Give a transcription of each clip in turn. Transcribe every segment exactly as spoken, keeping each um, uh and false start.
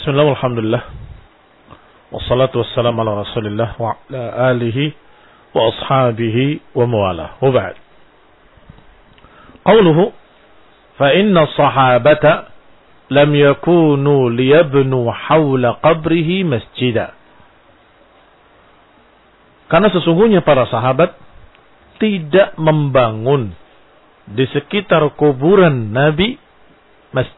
Bismillah, alhamdulillah. Wassalatu wassalamu ala rasulillah wa ala alihi wa ashabihi wa mawalah. Wa ba'd. Qawluhu, fa inna sahabata lam yakunu liyabnu hawla qabrihi masjida. Karena sesungguhnya para sahabat tidak membangun di sekitar kuburan Nabi masjid.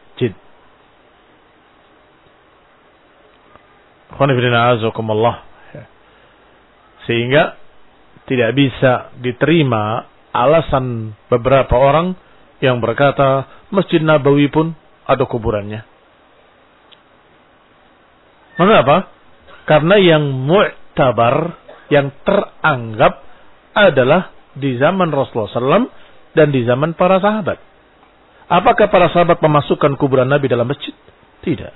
Sehingga tidak bisa diterima alasan beberapa orang yang berkata Masjid Nabawi pun ada kuburannya. Mengapa? Karena yang mu'tabar, yang teranggap adalah di zaman Rasulullah shallallahu alaihi wasallam dan di zaman para sahabat. Apakah para sahabat memasukkan kuburan Nabi dalam masjid? Tidak.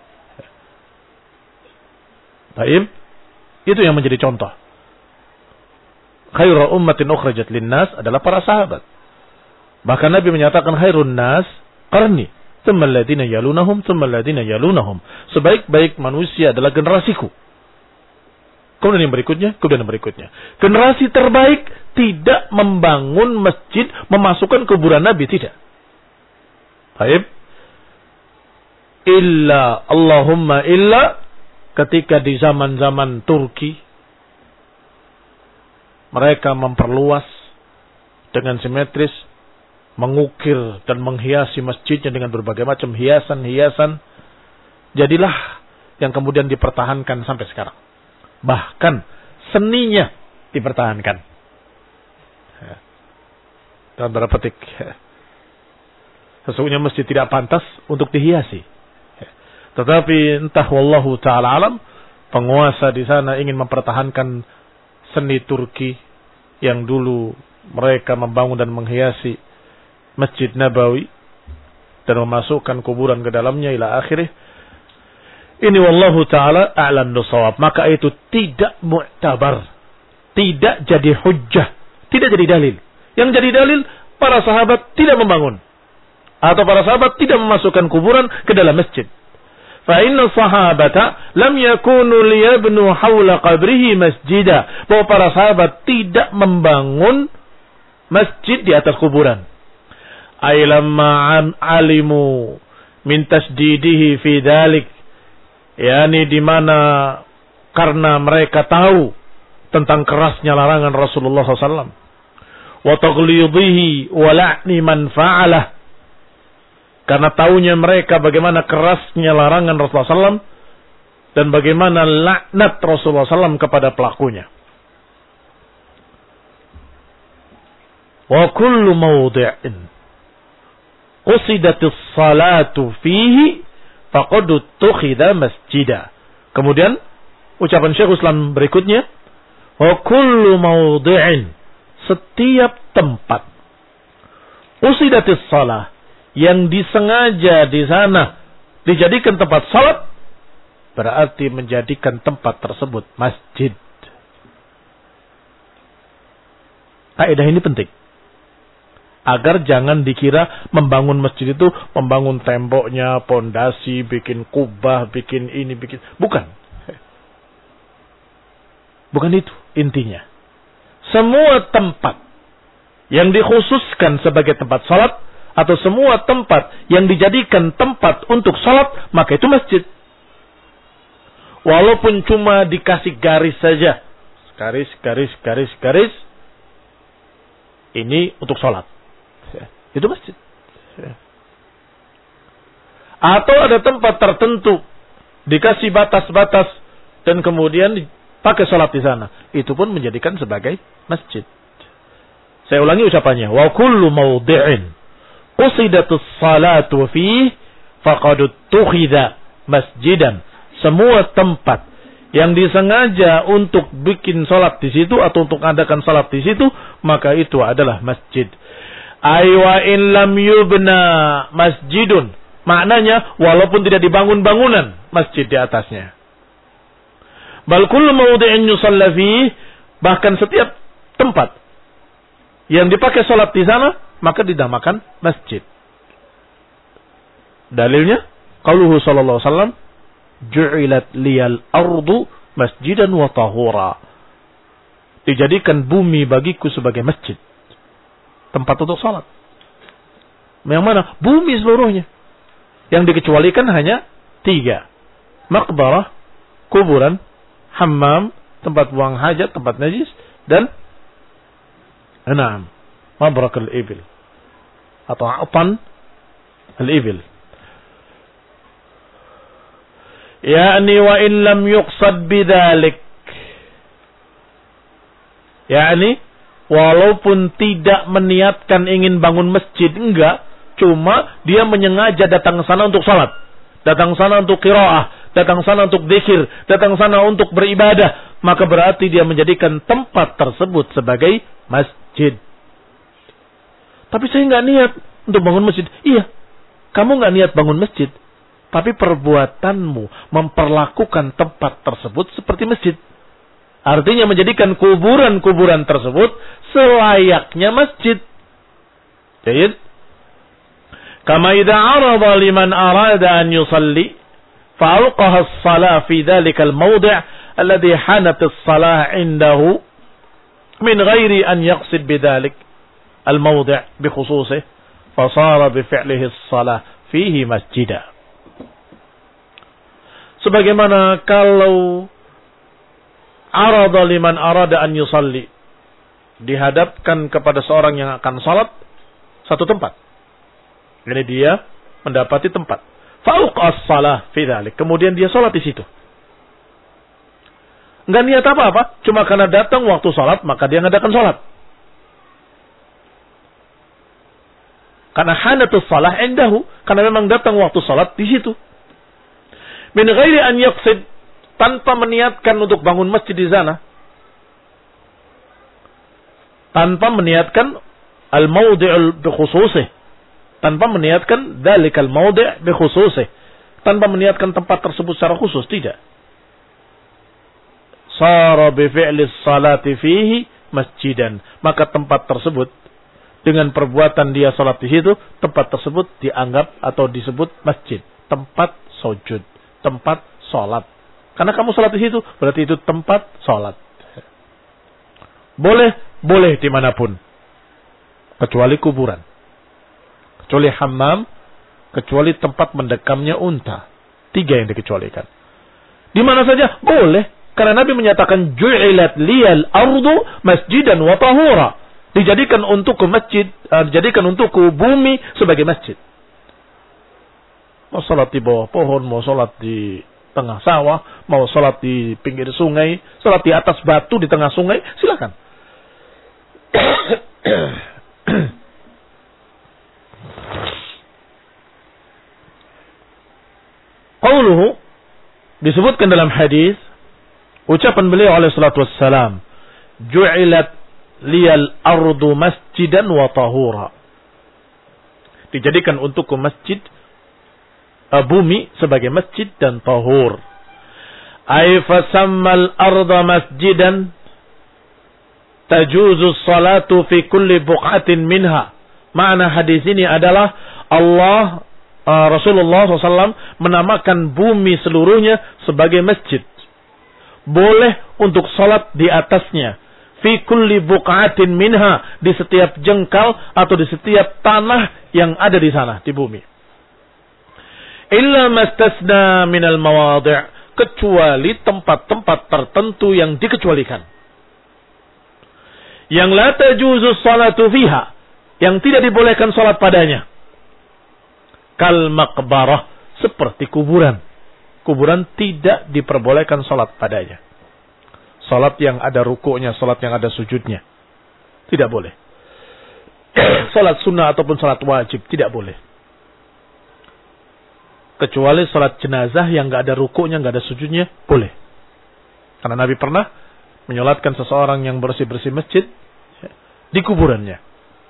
Baik, itu yang menjadi contoh. Khairul ummatin ukhrajat linnas adalah para sahabat. Bahkan Nabi menyatakan khairun nas qarni, tsumma alladziina yalunahum, tsumma alladziina yalunahum. Sebaik-baik manusia adalah generasiku. Kemudian yang berikutnya, kemudian yang berikutnya. Generasi terbaik tidak membangun masjid, memasukkan kuburan Nabi, tidak. Baik. Illa Allahumma illa ketika di zaman-zaman Turki mereka memperluas dengan simetris, mengukir dan menghiasi masjidnya dengan berbagai macam hiasan-hiasan, jadilah yang kemudian dipertahankan sampai sekarang. Bahkan seninya dipertahankan. Dalam tanda petik, sesungguhnya masjid tidak pantas untuk dihiasi. Tetapi entah wallahu ta'ala alam, penguasa di sana ingin mempertahankan seni Turki yang dulu mereka membangun dan menghiasi Masjid Nabawi dan memasukkan kuburan ke dalamnya ila akhirih. Ini wallahu ta'ala a'lam bissawab. Maka itu tidak mu'tabar, tidak jadi hujjah, tidak jadi dalil. Yang jadi dalil, para sahabat tidak membangun atau para sahabat tidak memasukkan kuburan ke dalam masjid. Fa inna sahabata lam yakunu liyabnu hawla qabrihi masjida. Bahwa para sahabat tidak membangun masjid di atas kuburan. Ay lamma alimu min tasdidihi fi dhalik. Yani di mana karena mereka tahu tentang kerasnya larangan Rasulullah shallallahu alaihi wasallam. Wa taghlidihi wa la'ni man fa'alah. Karena tahunya mereka bagaimana kerasnya larangan Rasulullah shallallahu alaihi wasallam dan bagaimana laknat Rasulullah shallallahu alaihi wasallam kepada pelakunya. Wa kullu mawdi'in qusidatis salatu fihi faqad tukhidha masjida. Kemudian ucapan Syekh Islam berikutnya, wa kullu mawdi'in, setiap tempat qusidatis salah, yang disengaja di sana dijadikan tempat salat, berarti menjadikan tempat tersebut masjid. Kaidah ini penting. Agar jangan dikira membangun masjid itu membangun temboknya, pondasi, bikin kubah, bikin ini, bikin. Bukan. Bukan itu intinya. Semua tempat yang dikhususkan sebagai tempat salat atau semua tempat yang dijadikan tempat untuk salat, maka itu masjid. Walaupun cuma dikasih garis saja. Garis, garis, garis, garis. Ini untuk salat. Itu masjid. Atau ada tempat tertentu, dikasih batas-batas, dan kemudian dipakai salat di sana. Itu pun menjadikan sebagai masjid. Saya ulangi ucapannya. Wa kullu mawdi'in qusidatus salatu fihi faqad tukhidha masjidan. Semua tempat yang disengaja untuk bikin salat di situ atau untuk adakan salat di situ, maka itu adalah masjid. Aywa in lam yubna masjidun. Maknanya walaupun tidak dibangun bangunan masjid di atasnya. Bal kullu mawdi'in yusalla fihi, bahkan setiap tempat yang dipakai salat di sana maka dinamakan masjid. Dalilnya qauluhu sallallahu alaihi wasallam ju'ilat liyal ardu masjidan wa tahura. Dijadikan bumi bagiku sebagai masjid, tempat untuk salat. Yang mana? Bumi seluruhnya. Yang dikecualikan hanya tiga. Maqbarah, kuburan, hammam, tempat buang hajat, tempat najis, dan enam, mabrak al-ibil atau atan al-ibil. Yani wa in lam yuqsad bidzalik. Yani walaupun tidak meniatkan ingin bangun masjid, enggak, cuma dia menyengaja datang ke sana untuk salat, datang ke sana untuk qiraah, datang ke sana untuk zikir, datang ke sana untuk beribadah, maka berarti dia menjadikan tempat tersebut sebagai masjid. Tapi saya enggak niat untuk bangun masjid. Iya, kamu enggak niat bangun masjid, tapi perbuatanmu memperlakukan tempat tersebut seperti masjid. Artinya menjadikan kuburan-kuburan tersebut selayaknya masjid. Jadi, kama idza arada liman arada an yusalli fa'alqaha as-salah fi dhalika al-mawdi' alladhi hanat as-salah 'indahu min ghairi an yaqsid bidzalik al-mawdi' bi khususihi fa sara bi fi'lihi as-salah fihi masjidan. Sebagaimana kalau arada liman arada an yusalli, dihadapkan kepada seorang yang akan salat satu tempat. Jadi dia mendapati tempat. Fa'uqa as-salah fi dzalik. Kemudian dia salat di situ. Enggak niat apa-apa, cuma karena datang waktu salat maka dia ngadakan salat. Karena hanatus salah indahu, karena memang datang waktu salat di situ. Min ghairi an yaqsid, tanpa meniatkan untuk bangun masjid di sana. Tanpa meniatkan al-mawdi'ul bi khususih. Tanpa meniatkan dzalikal mawdi' bi khususih. Tanpa meniatkan tempat tersebut secara khusus, tidak. Sara bi fi'lis salati fihi masjidan. Maka tempat tersebut dengan perbuatan dia salat di situ, tempat tersebut dianggap atau disebut masjid, tempat sujud, tempat salat. Karena kamu salat di situ, berarti itu tempat salat. Boleh, boleh dimanapun, kecuali kuburan, kecuali hammam, kecuali tempat mendekamnya unta. Tiga yang dikecualikan. Di mana saja boleh, karena Nabi menyatakan ju'ilat liyal ardu masjidan wa tahura. Dijadikan untukku masjid, uh, dijadikan untukku bumi sebagai masjid. Mau salat di bawah pohon, mau salat di tengah sawah, mau salat di pinggir sungai, salat di atas batu di tengah sungai, silakan. Qauluhu, disebutkan dalam hadis, ucapan beliau alaihi salatu wassalam, ju'ilat liyal ardu masjidan wa tahura. Dijadikan untukku masjid, bumi sebagai masjid dan tahur. Ay fasammal arda masjidan tajuzu salatu fi kulli buqatin minha. Makna hadis ini adalah Allah uh, Rasulullah shallallahu alaihi wasallam menamakan bumi seluruhnya sebagai masjid. Boleh untuk salat di atasnya. Fi kulli buqatin minha, di setiap jengkal atau di setiap tanah yang ada di sana di bumi. Illa mastasna minal mawadhi', kecuali tempat-tempat tertentu yang dikecualikan. Yang la tajuzu salatu fiha, yang tidak dibolehkan salat padanya. Kal maqbarah, seperti kuburan. Kuburan tidak diperbolehkan salat padanya. Salat yang ada rukuknya, salat yang ada sujudnya, tidak boleh. Salat sunnah ataupun salat wajib tidak boleh. Kecuali salat jenazah yang nggak ada rukuknya, nggak ada sujudnya, boleh. Karena Nabi pernah menyolatkan seseorang yang bersih-bersih masjid di kuburannya.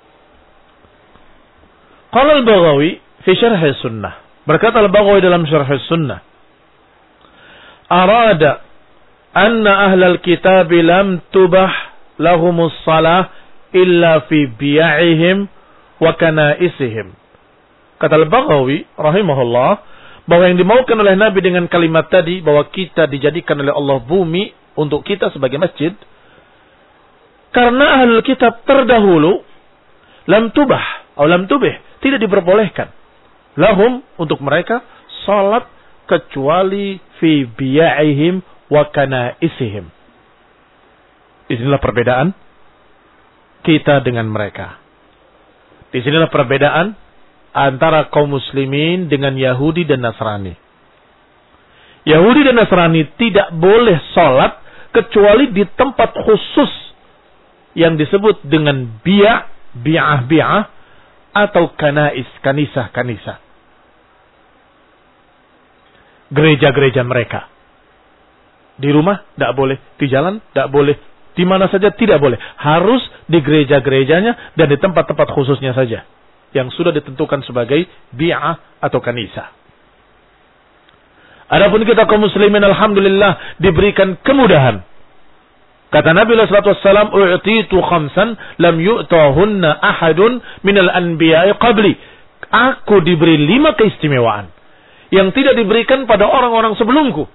Qala al-Baghawi fi syarh sunnah, berkata al-Baghawi dalam syarh sunnah, arada anna ahlal kitab lam tubah lahumus salah illa fi bi'ahihim wa kanaisihim. Kata al-Baghawi rahimahullah, bahwa yang dimaukan oleh Nabi dengan kalimat tadi, bahwa kita dijadikan oleh Allah bumi untuk kita sebagai masjid, karena ahlul kitab terdahulu lam tubah atau lam tubih, tidak diperbolehkan lahum untuk mereka salat kecuali fi biya'ihim wa kana'isihim. Disinilah perbedaan kita dengan mereka. Disinilah perbedaan antara kaum muslimin dengan Yahudi dan Nasrani. Yahudi dan Nasrani tidak boleh sholat kecuali di tempat khusus yang disebut dengan bi'a, bi'ah, bi'ah, atau kanais, kanisah, kanisah. Gereja-gereja mereka. Di rumah tidak boleh, di jalan tidak boleh, di mana saja tidak boleh. Harus di gereja-gerejanya dan di tempat-tempat khususnya saja yang sudah ditentukan sebagai bi'ah atau kanisah. Adapun kita kaum muslimin alhamdulillah diberikan kemudahan. Kata Nabi sallallahu alaihi wasallam, "U'titu khamsan lam yu'tahunna ahadun minal anbiya'i qabli." Aku diberi lima keistimewaan yang tidak diberikan pada orang-orang sebelumku.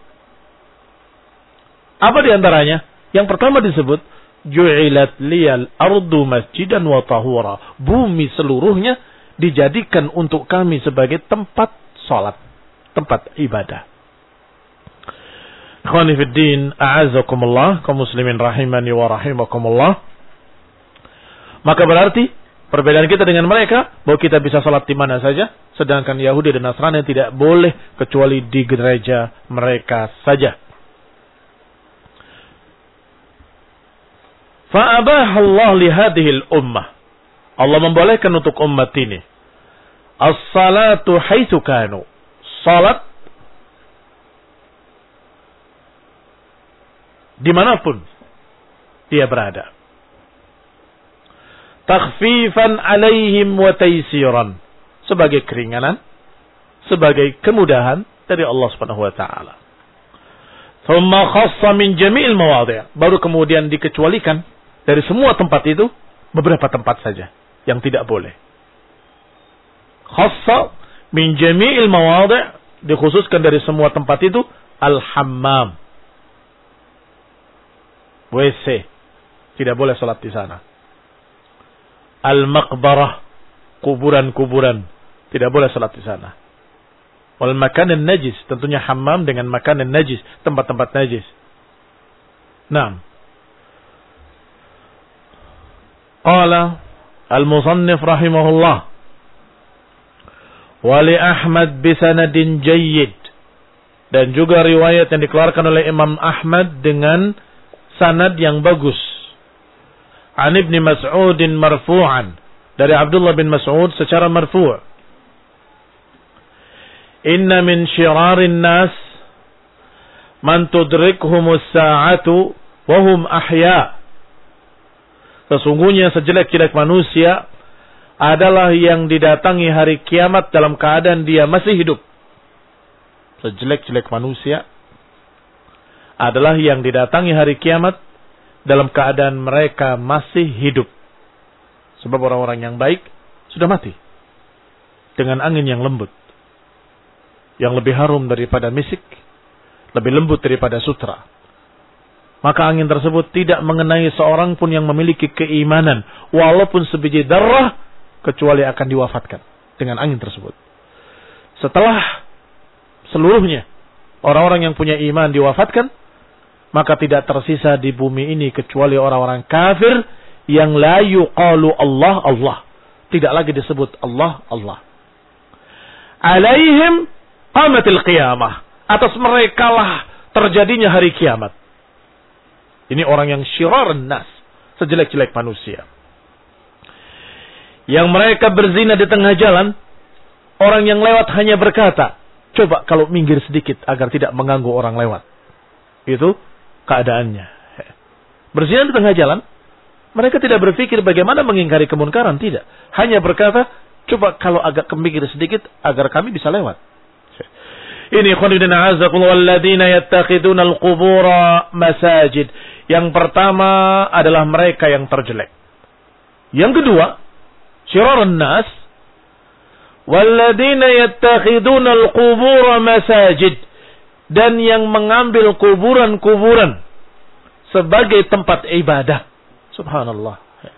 Apa di antaranya? Yang pertama disebut ju'ilat liyal ardu masjidan wa tahura. Bumi seluruhnya dijadikan untuk kami sebagai tempat salat, tempat ibadah. Ikhwani fid din, a'azzakumullah, kaum muslimin rahimani wa rahimakumullah. Maka berarti perbedaan kita dengan mereka bahwa kita bisa salat di mana saja, sedangkan Yahudi dan Nasrani tidak boleh kecuali di gereja mereka saja. Fa'abahallah lihadihil ummah. Allah membolehkan untuk umat ini as-salatu haitsu kanu. Salat dimanapun dia berada. Takhfifan alaihim wa taysiran. Sebagai keringanan, sebagai kemudahan dari Allah Subhanahu wa taala. Thumma khassa min jami'il mawadhi'. Baru kemudian dikecualikan dari semua tempat itu beberapa tempat saja yang tidak boleh. Khassa min jami'il mawadhi', dikhususkan dari semua tempat itu al-hammam. W C, tidak boleh salat di sana. Al-maqbarah, kuburan-kuburan, tidak boleh salat di sana. Wal makanan najis, tentunya hammam dengan makanan najis, tempat-tempat najis. Naam. Qala al-musannif rahimahullah wa li Ahmad bisanadin jayyid, dan juga riwayat yang dikeluarkan oleh Imam Ahmad dengan sanad yang bagus. An Ibnu Mas'udin marfu'an, dari Abdullah bin Mas'ud secara marfu'. Inna min syirarin nas man tudrikhumus sa'atu wa hum ahya. Sesungguhnya sejelek-jelek manusia adalah yang didatangi hari kiamat dalam keadaan dia masih hidup. Sejelek-jelek manusia adalah yang didatangi hari kiamat dalam keadaan mereka masih hidup. Sebab orang-orang yang baik sudah mati dengan angin yang lembut, yang lebih harum daripada misik, lebih lembut daripada sutra. Maka angin tersebut tidak mengenai seorang pun yang memiliki keimanan, walaupun sebiji darah, kecuali akan diwafatkan dengan angin tersebut. Setelah seluruhnya orang-orang yang punya iman diwafatkan, maka tidak tersisa di bumi ini kecuali orang-orang kafir yang la yuqalu Allah Allah, tidak lagi disebut Allah Allah. Alaihim qamatil qiyamah, atas mereka lah terjadinya hari kiamat. Ini orang yang syirarun nas, sejelek-jelek manusia. Yang mereka berzina di tengah jalan, orang yang lewat hanya berkata, coba kalau minggir sedikit agar tidak mengganggu orang lewat. Itu keadaannya. Berzina di tengah jalan, mereka tidak berpikir bagaimana mengingkari kemunkaran, tidak. Hanya berkata, coba kalau agak ke minggir sedikit agar kami bisa lewat. Ini khonidina azakullah walladina yattakhiduna al-qubura masajid. Yang pertama adalah mereka yang terjelek. Yang kedua, syirarun nas walladzina yattakhiduna al-qubur masajid, dan yang mengambil kuburan-kuburan sebagai tempat ibadah. Subhanallah.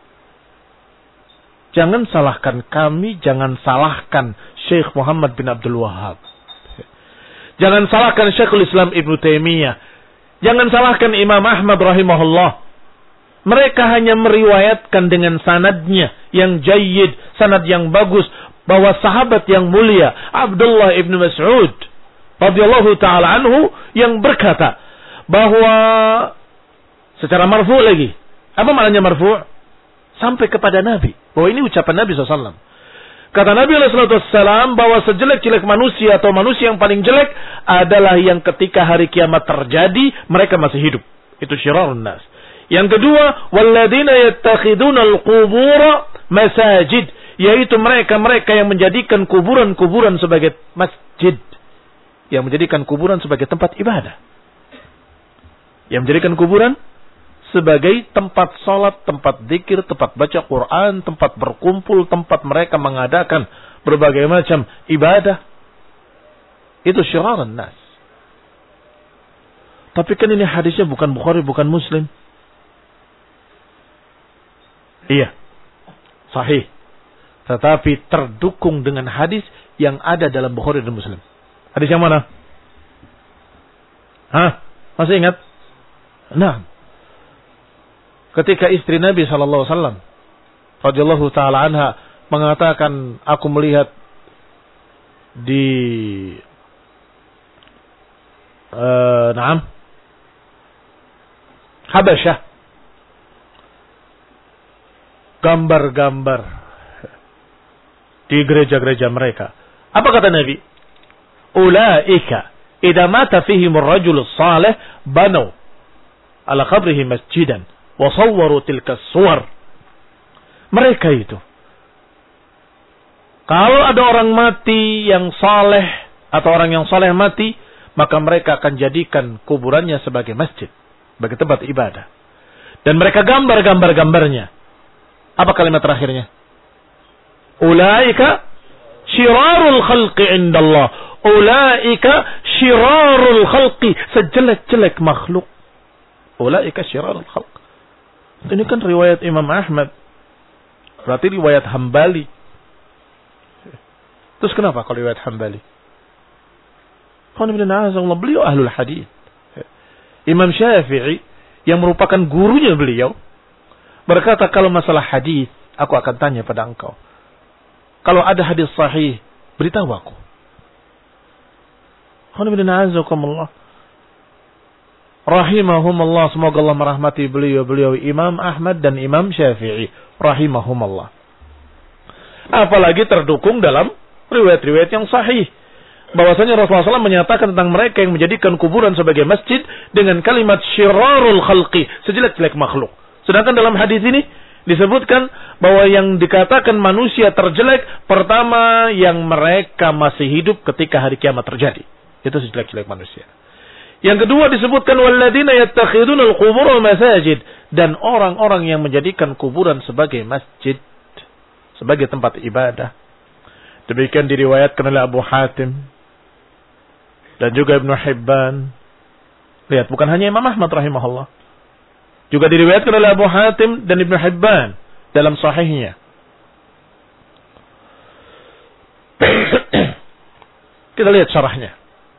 Jangan salahkan kami, jangan salahkan Syekh Muhammad bin Abdul Wahhab. Jangan salahkan Syekhul Islam Ibnu Taimiyah. Jangan salahkan Imam Ahmad rahimahullah. Mereka hanya meriwayatkan dengan sanadnya yang jayyid, sanad yang bagus, bahwa sahabat yang mulia Abdullah ibn Mas'ud radhiyallahu taala anhu yang berkata bahwa secara marfu' lagi. Apa maknanya marfu'? Sampai kepada Nabi. Bahwa ini ucapan Nabi shallallahu alaihi wasallam. Kata Nabi shallallahu alaihi wasallam bahwa sejelek-jelek manusia atau manusia yang paling jelek adalah yang ketika hari kiamat terjadi mereka masih hidup. Itu syirarun nas. Yang kedua, walladzina yattakhiduna al-qubura masajid, yaitu mereka-mereka yang menjadikan kuburan-kuburan sebagai masjid, yang menjadikan kuburan sebagai tempat ibadah, yang menjadikan kuburan sebagai tempat salat, tempat zikir, tempat baca Quran, tempat berkumpul, tempat mereka mengadakan berbagai macam ibadah. Itu syirarun nas. Tapi kan ini hadisnya bukan Bukhari, bukan Muslim. Iya, sahih. Tetapi terdukung dengan hadis yang ada dalam Bukhari dan Muslim. Hadis yang mana? Hah? Masih ingat? Nah, ketika istri Nabi shallallahu alaihi wasallam radhiyallahu taala anha mengatakan, aku melihat di uh, Naam Habasyah gambar-gambar di gereja-gereja mereka. Apa kata Nabi? Ulaika idza mata fihim ar-rajul salih banu ala qabrihi masjidan wa sawwaru tilka suwar. Mereka itu, kalau ada orang mati yang saleh atau orang yang saleh mati, maka mereka akan jadikan kuburannya sebagai masjid, sebagai tempat ibadah. Dan mereka gambar-gambar gambarnya. Apa kalimat terakhirnya? Ulaika syirarul khalqi indallah. Ulaika syirarul khalqi, sejelek-jelek makhluk. Ulaika syirarul khalq. Ini kan riwayat Imam Ahmad. Berarti riwayat Hambali. Terus kenapa kalau riwayat Hambali? Beliau ahlul hadis. Imam Syafi'i yang merupakan gurunya beliau berkata, kalau masalah hadis aku akan tanya pada engkau. Kalau ada hadis sahih, beritahu aku. Rahimahumullah, semoga Allah merahmati beliau-beliau Imam Ahmad dan Imam Syafi'i rahimahumullah. Apalagi terdukung dalam riwayat-riwayat yang sahih bahwasanya Rasulullah shallallahu alaihi wasallam menyatakan tentang mereka yang menjadikan kuburan sebagai masjid dengan kalimat syirarul khalqi, sejelek-jelek makhluk. Sedangkan dalam hadis ini disebutkan bahwa yang dikatakan manusia terjelek, pertama yang mereka masih hidup ketika hari kiamat terjadi. Itu sejelek-jelek manusia. Yang kedua disebutkan walladzina yattakhiduna al-qubur masajid, dan orang-orang yang menjadikan kuburan sebagai masjid, sebagai tempat ibadah. Demikian diriwayatkan oleh Abu Hatim dan juga Ibnu Hibban. Lihat, bukan hanya Imam Ahmad rahimahullah, juga diriwayatkan oleh Abu Hatim dan Ibnu Hibban dalam sahihnya. Kita lihat syarahnya.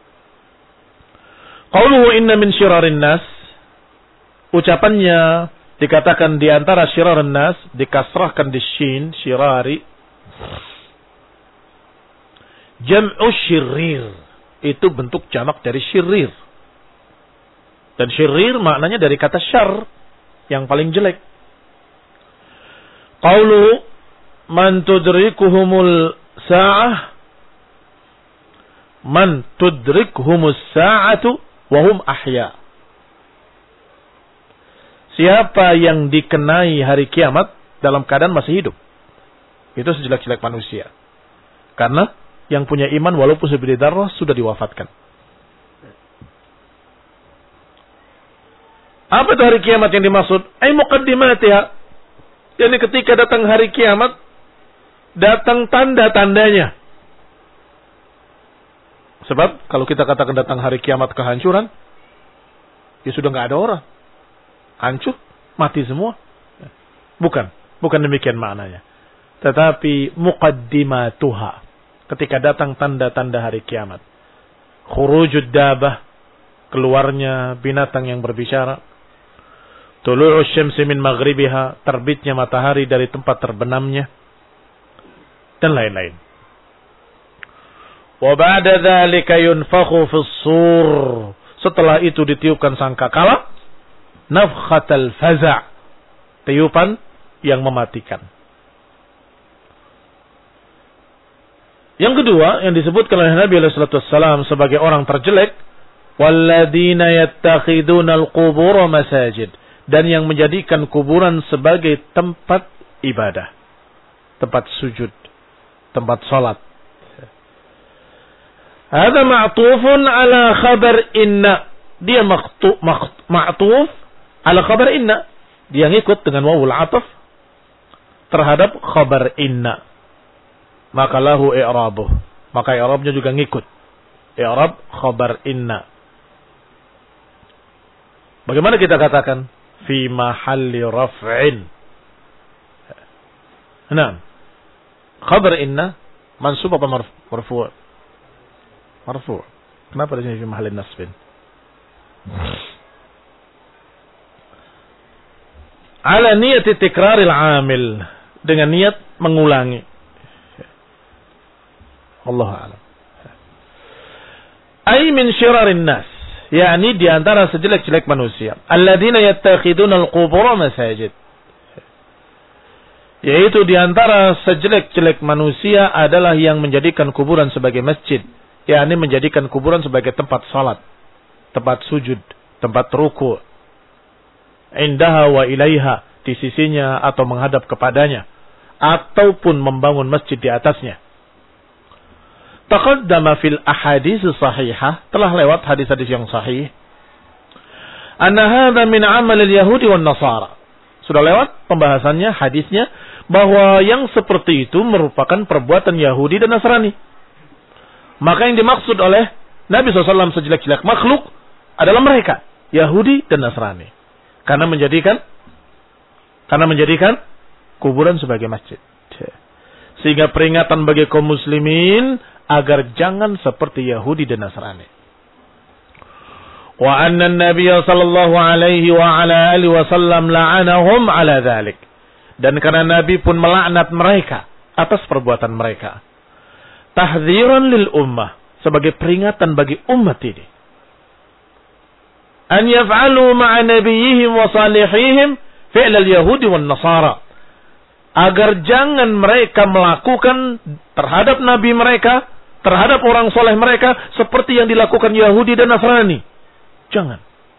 Qauluhu inna min syirarin nas, ucapannya dikatakan di antara syirarin nas, dikasrahkan di shin, syirari. Jam'u syirir, itu bentuk jamak dari syirir. Dan syirir maknanya dari kata syar, yang paling jelek. Qauluhu man tudrikuhumul sa'ah, man tudrikuhumus sa'atu wahum ahya. Siapa yang dikenai hari kiamat dalam keadaan masih hidup, itu sejelek-jelek manusia. Karena yang punya iman walaupun sebidang darah sudah diwafatkan. Apa itu hari kiamat yang dimaksud? Ay muqaddimatiha. Yani ketika datang hari kiamat, datang tanda-tandanya. Sebab kalau kita katakan datang hari kiamat kehancuran, ya sudah nggak ada orang. Hancur, mati semua. Bukan, bukan demikian maknanya. Tetapi muqaddimatuha, ketika datang tanda-tanda hari kiamat. Khurujud dabah, keluarnya binatang yang berbicara. Tulu'us syamsi min maghribiha, terbitnya matahari dari tempat terbenamnya. Dan lain-lain. Wa ba'da dzalika yunfakhu fis-sur. Setelah itu ditiupkan sangkakala, nafkhatul faza', tiupan yang mematikan. Yang kedua yang disebutkan oleh Nabi sallallahu alaihi wasallam sebagai orang terjelek, walladzina yattakhiduna al-qubur masajid, dan yang menjadikan kuburan sebagai tempat ibadah, tempat sujud, tempat salat. Hada ma'tufun ala khabar inna. Dia ma'tuf ala khabar inna. Dia ngikut dengan wawul ataf terhadap khabar inna. Maka lahu i'rabuh. Maka i'rabnya juga ngikut. I'rab khabar inna. Bagaimana kita katakan? Fi mahalli raf'in. Nah, khabar inna mansub apa marfu'? Marfu'. Kenapa di sini fi mahallin nasbin? Ala niat tikraril amil, dengan niat mengulangi. Allahu a'lam. Ai min syirarin nas, yakni di antara sejelek-jelek manusia, alladzina yattakhiduna al-qubur masajid. Yaitu di antara sejelek-jelek manusia adalah yang menjadikan kuburan sebagai masjid. yakni menjadikan kuburan sebagai tempat salat, tempat sujud, tempat ruku, indaha wa ilaiha, di sisinya atau menghadap kepadanya, ataupun membangun masjid di atasnya. Taqaddama fil ahadits sahihah, telah lewat hadis-hadis yang sahih, anna hadza min amal al-yahudi wan nasara. Sudah lewat pembahasannya, hadisnya, bahwa yang seperti itu merupakan perbuatan Yahudi dan Nasrani. Maka yang dimaksud oleh Nabi shallallahu alaihi wasallam sejelek-jelek makhluk adalah mereka, Yahudi dan Nasrani. Karena menjadikan karena menjadikan kuburan sebagai masjid. Sehingga peringatan bagi kaum muslimin agar jangan seperti Yahudi dan Nasrani. Wa anna an-nabiy sallallahu alaihi wa ala alihi wasallam la'anahum ala dzalik. Dan karena Nabi pun melaknat mereka atas perbuatan mereka. Tahdziran lil ummah, sebagai peringatan bagi umat ini. An yaf'alu ma'a nabiyihim wa salihihim fi'l al-yahudi wan nasara. Agar jangan mereka melakukan terhadap nabi mereka, terhadap orang soleh mereka, seperti yang dilakukan Yahudi dan Nasrani. Jangan.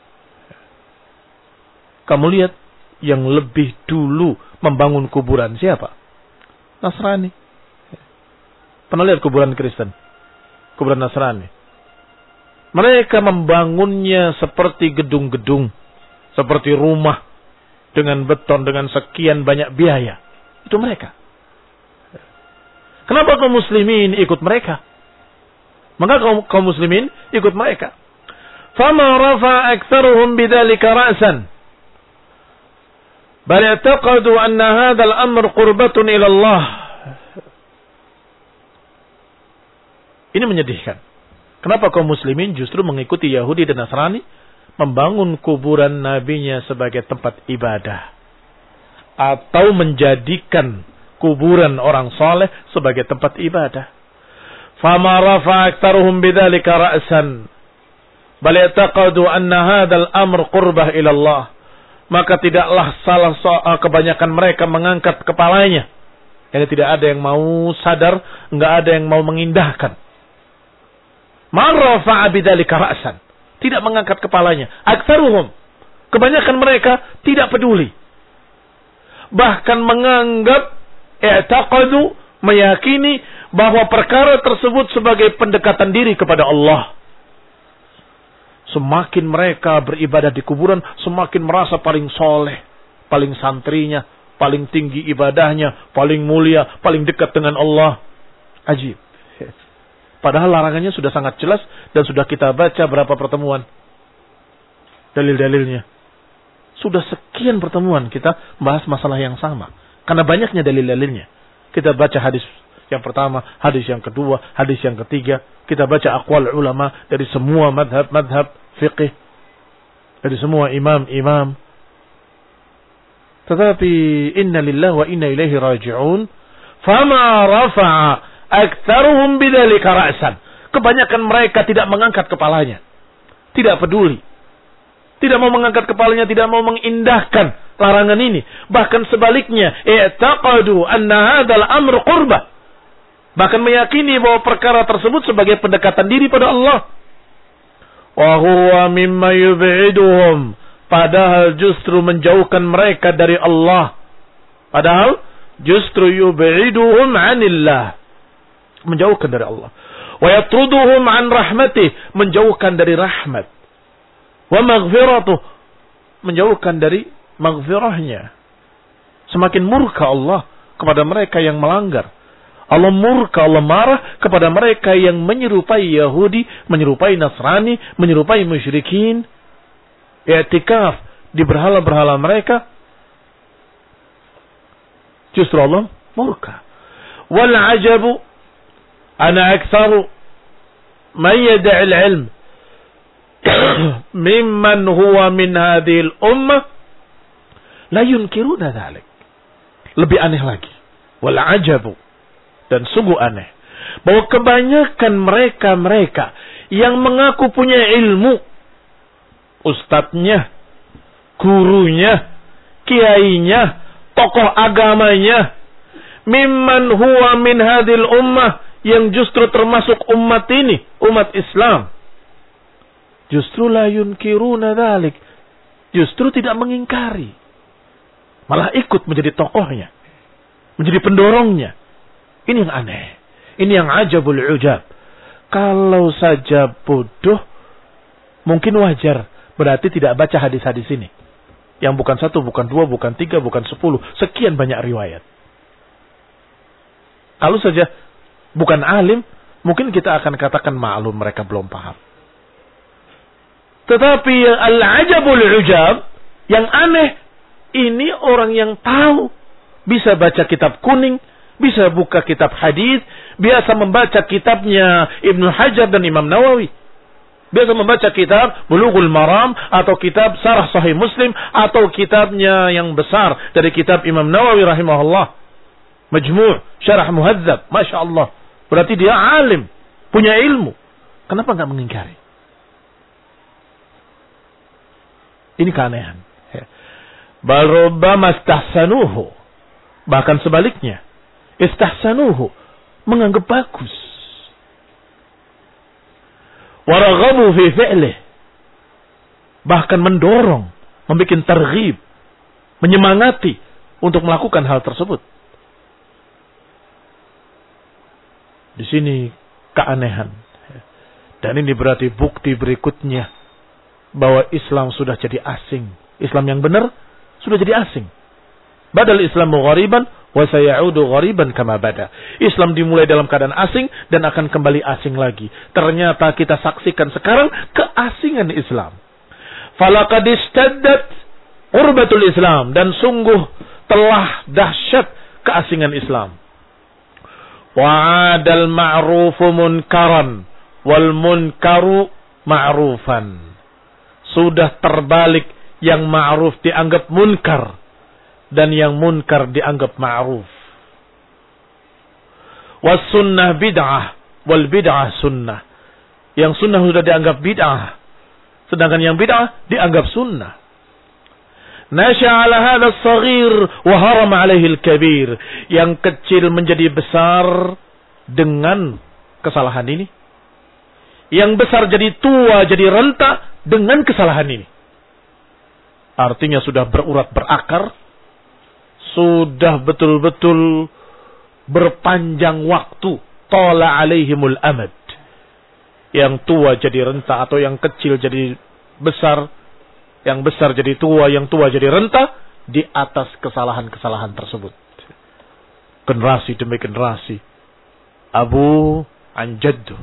Kamu lihat yang lebih dulu membangun kuburan siapa? Nasrani. Pernah lihat kuburan Kristen? Kuburan Nasrani. Mereka membangunnya seperti gedung-gedung, seperti rumah, dengan beton, dengan sekian banyak biaya. Itu mereka. Kenapa kaum muslimin ikut mereka? Maka kaum, kaum muslimin ikut mereka. Fama rafa aktsaruhum bidzalika ra'san. Bal i'taqadu anna hadzal amr qurbatun ila Allah. Ini menyedihkan. Kenapa kaum muslimin justru mengikuti Yahudi dan Nasrani membangun kuburan nabinya sebagai tempat ibadah, atau menjadikan kuburan orang saleh sebagai tempat ibadah? Fama rafa aktsaruhum bidzalika ra'san bal i'taqadu anna hadzal amr qurbah ila Allah. Maka tidaklah salah soal kebanyakan mereka mengangkat kepalanya. Jadi tidak ada yang mau sadar, enggak ada yang mau mengindahkan. Man rafa'a bidzalika ra'san, tidak mengangkat kepalanya. Aktsaruhum, kebanyakan mereka tidak peduli. Bahkan menganggap, i'taqadu, meyakini bahwa perkara tersebut sebagai pendekatan diri kepada Allah. Semakin mereka beribadah di kuburan, semakin merasa paling soleh, paling santrinya, paling tinggi ibadahnya, paling mulia, paling dekat dengan Allah. Ajib. Padahal larangannya sudah sangat jelas dan sudah kita baca berapa pertemuan. Dalil-dalilnya. Sudah sekian pertemuan kita bahas masalah yang sama. Karena banyaknya dalil-dalilnya. Kita baca hadis yang pertama, hadis yang kedua, hadis yang ketiga. Kita baca aqwal ulama dari semua madhab-madhab fiqih. Dari semua imam-imam. Tetapi inna lillahi wa inna ilaihi raji'un. Fama rafa'a aktsaruhum bidzalika ra'san. Kebanyakan mereka tidak mengangkat kepalanya. Tidak peduli. Tidak mau mengangkat kepalanya, tidak mau mengindahkan larangan ini. Bahkan sebaliknya, i'taqadu anna hadzal amru qurbah. Bahkan meyakini bahwa perkara tersebut sebagai pendekatan diri pada Allah. Wa huwa mimma yub'iduhum. Padahal justru menjauhkan mereka dari Allah. Padahal justru yub'iduhum 'anillah. Menjauhkan dari Allah. Wa yatruduhum 'an rahmatih. Menjauhkan dari rahmat. Wa maghfiratuh. Menjauhkan dari maghfirahnya. Semakin murka Allah kepada mereka yang melanggar. Allah murka, Allah marah kepada mereka yang menyerupai Yahudi, menyerupai Nasrani, menyerupai musyrikin. I'tikaf di berhala-berhala mereka. Justru Allah murka. Wal ajabu ana aktsaru man yad'i al-'ilm mimman huwa min hadhihi al-ummah la yunkiruna dhalik. Lebih aneh lagi. Wal ajabu, dan sungguh aneh bahwa kebanyakan mereka-mereka yang mengaku punya ilmu, ustadznya, gurunya, kiainya, tokoh agamanya, mimman huwa min hadhil ummah, yang justru termasuk umat ini, umat Islam, justru la yunkiruna dzalik, justru tidak mengingkari, malah ikut menjadi tokohnya, menjadi pendorongnya. Ini yang aneh, ini yang ajabul ujab. Kalau saja bodoh mungkin wajar, berarti tidak baca hadis-hadis ini. Yang bukan satu, bukan dua, bukan tiga, bukan sepuluh. Sekian banyak riwayat. Kalau saja bukan alim, mungkin kita akan katakan maklum mereka belum paham. Tetapi al-ajabul ujab, yang aneh, ini orang yang tahu. Bisa baca kitab kuning, bisa buka kitab hadis, biasa membaca kitabnya Ibnu Hajar dan Imam Nawawi. Biasa membaca kitab Bulughul Maram atau kitab Syarah Sahih Muslim atau kitabnya yang besar dari kitab Imam Nawawi rahimahullah, Majmu' Syarah Muhadzab. Masya Allah. Berarti dia alim, punya ilmu. Kenapa enggak mengingkari? Ini keanehan. Bal rubbama istahsanuhu. Bahkan sebaliknya, istahsanuhu, menganggap bagus. Waraghabu fi fi'lih, bahkan mendorong, membuat targhib, menyemangati untuk melakukan hal tersebut. Di sini keanehan. Dan ini berarti bukti berikutnya bahwa Islam sudah jadi asing. Islam yang benar sudah jadi asing. Badal Islamu ghariban wa sayaudu ghariban kama bada. Islam dimulai dalam keadaan asing dan akan kembali asing lagi. Ternyata kita saksikan sekarang keasingan Islam. Falaqad istaddat urbatul Islam, dan sungguh telah dahsyat keasingan Islam. Wa'adal ma'rufu munkaran wal munkaru ma'rufan. Sudah terbalik, yang ma'ruf dianggap munkar dan yang munkar dianggap ma'ruf. Was sunnah bid'ah wal bid'ah sunnah. Yang sunnah sudah dianggap bid'ah, sedangkan yang bid'ah dianggap sunnah. Nasha ala hadha as-saghir wa haram alaihi al-kabir. Yang kecil menjadi besar dengan kesalahan ini. Yang besar jadi tua, jadi renta dengan kesalahan ini. Artinya sudah berurat berakar, sudah betul-betul berpanjang waktu. Tala alaihimul amad. Yang tua jadi renta atau yang kecil jadi besar. Yang besar jadi tua, yang tua jadi renta. Di atas kesalahan-kesalahan tersebut. Generasi demi generasi. Abu an jaddu.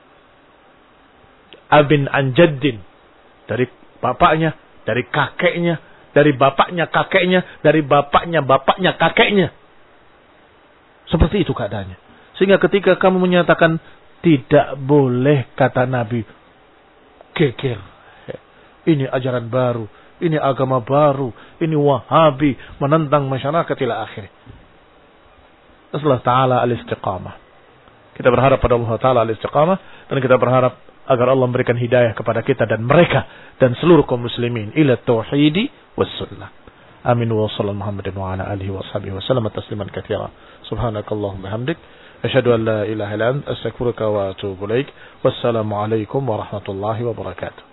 Abin an jaddin. Dari bapaknya, dari kakeknya, dari bapaknya kakeknya, dari bapaknya bapaknya kakeknya. Seperti itu keadaannya. Sehingga ketika kamu menyatakan tidak boleh, kata Nabi, geger. Ini ajaran baru, ini agama baru, ini Wahabi, menentang masyarakat ila akhir. Allah Ta'ala al-istiqamah. Kita berharap pada Allah Ta'ala al-istiqamah, dan kita berharap agar Allah memberikan hidayah kepada kita dan mereka dan seluruh kaum muslimin ila tauhidi was sunnah. Amin wa sallallahu Muhammadin wa ala alihi wa sahbihi wa sallam tasliman katsira. Subhanakallahumma hamdik asyhadu an la ilaha illa anta astaghfiruka wa atubu ilaik. Wassalamu alaikum warahmatullahi wabarakatuh.